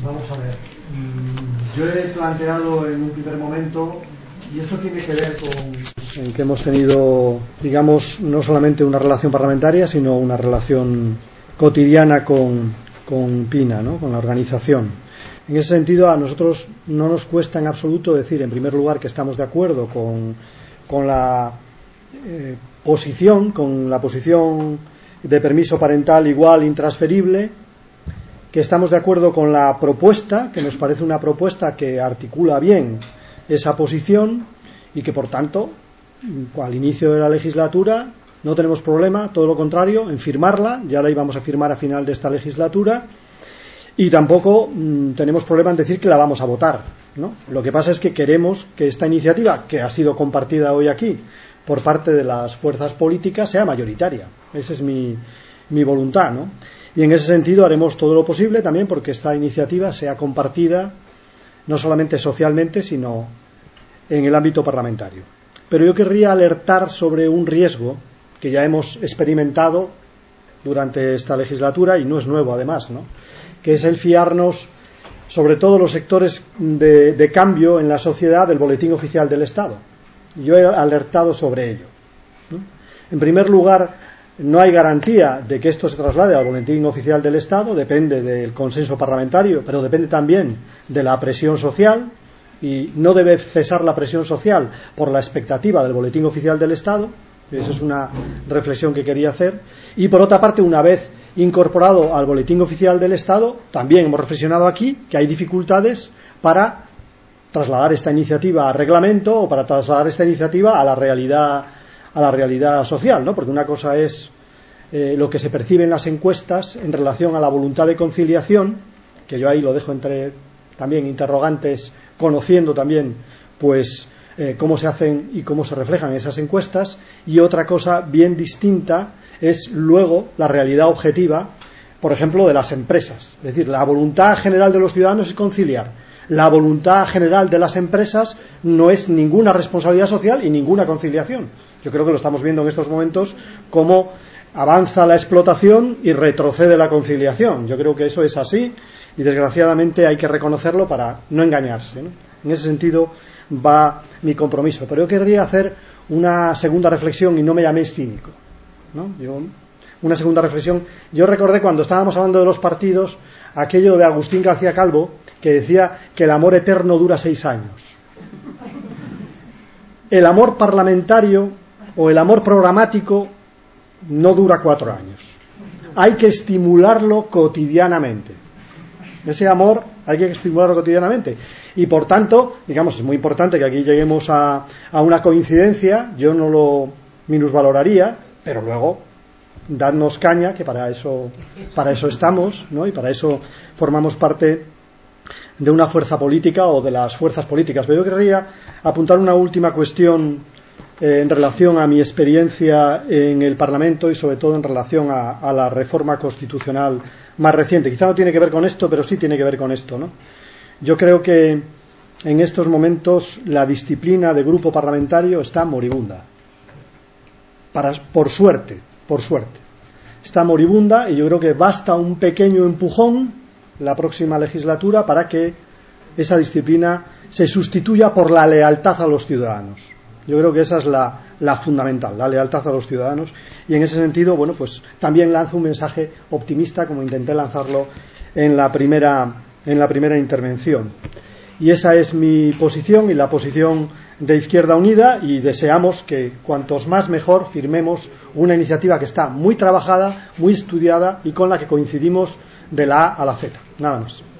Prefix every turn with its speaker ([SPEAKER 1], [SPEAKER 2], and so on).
[SPEAKER 1] Vamos a ver. Yo he planteado en un primer momento, y esto tiene que ver con en que hemos tenido, digamos, no solamente una relación parlamentaria, sino una relación cotidiana con PINA, ¿no? Con la organización. En ese sentido, a nosotros no nos cuesta en absoluto decir, en primer lugar, que estamos de acuerdo con la posición de permiso parental igual intransferible, que estamos de acuerdo con la propuesta, que nos parece una propuesta que articula bien esa posición y que, por tanto, al inicio de la legislatura no tenemos problema, todo lo contrario, en firmarla. Ya la íbamos a firmar a final de esta legislatura, y tampoco tenemos problema en decir que la vamos a votar, ¿no? Lo que pasa es que queremos que esta iniciativa, que ha sido compartida hoy aquí por parte de las fuerzas políticas, sea mayoritaria. Esa es mi voluntad, ¿no? Y en ese sentido haremos todo lo posible también porque esta iniciativa sea compartida no solamente socialmente, sino en el ámbito parlamentario. Pero yo querría alertar sobre un riesgo que ya hemos experimentado durante esta legislatura, y no es nuevo además, ¿no? Que es el fiarnos, sobre todo los sectores de cambio en la sociedad, del Boletín Oficial del Estado. Yo he alertado sobre ello, ¿no? En primer lugar, no hay garantía de que esto se traslade al Boletín Oficial del Estado, depende del consenso parlamentario, pero depende también de la presión social, y no debe cesar la presión social por la expectativa del Boletín Oficial del Estado. Esa es una reflexión que quería hacer. Y por otra parte, una vez incorporado al Boletín Oficial del Estado, también hemos reflexionado aquí que hay dificultades para trasladar esta iniciativa a reglamento o para trasladar esta iniciativa a la realidad social, ¿no? Porque una cosa es lo que se percibe en las encuestas en relación a la voluntad de conciliación, que yo ahí lo dejo entre también interrogantes, conociendo también pues cómo se hacen y cómo se reflejan esas encuestas, y otra cosa bien distinta es luego la realidad objetiva, por ejemplo, de las empresas. Es decir, la voluntad general de los ciudadanos es conciliar. La voluntad general de las empresas no es ninguna responsabilidad social y ninguna conciliación. Yo creo que lo estamos viendo en estos momentos, cómo avanza la explotación y retrocede la conciliación. Yo creo que eso es así, y desgraciadamente hay que reconocerlo para no engañarse, ¿no? En ese sentido va mi compromiso. Pero yo querría hacer una segunda reflexión, y no me llaméis cínico, ¿no? Una segunda reflexión. Yo recordé, cuando estábamos hablando de los partidos, aquello de Agustín García Calvo, que decía que el amor eterno dura 6 años. El amor parlamentario o el amor programático no dura 4 años. Hay que estimularlo cotidianamente. Ese amor hay que estimularlo cotidianamente. Y por tanto, digamos, es muy importante que aquí lleguemos a una coincidencia. Yo no lo minusvaloraría, pero luego dadnos caña, que para eso estamos, ¿no? Y para eso formamos parte de una fuerza política o de las fuerzas políticas. Pero yo querría apuntar una última cuestión en relación a mi experiencia en el Parlamento, y sobre todo en relación a la reforma constitucional más reciente. Quizá no tiene que ver con esto, pero sí tiene que ver con esto, ¿no? Yo creo que en estos momentos la disciplina de grupo parlamentario está moribunda. Por suerte. Está moribunda, y yo creo que basta un pequeño empujón la próxima legislatura para que esa disciplina se sustituya por la lealtad a los ciudadanos. Yo creo que esa es la fundamental, la lealtad a los ciudadanos, y en ese sentido, bueno, pues también lanzo un mensaje optimista, como intenté lanzarlo en la primera intervención. Y esa es mi posición y la posición de Izquierda Unida, y deseamos que cuantos más mejor firmemos una iniciativa que está muy trabajada, muy estudiada, y con la que coincidimos de la A a la Z. Nada más.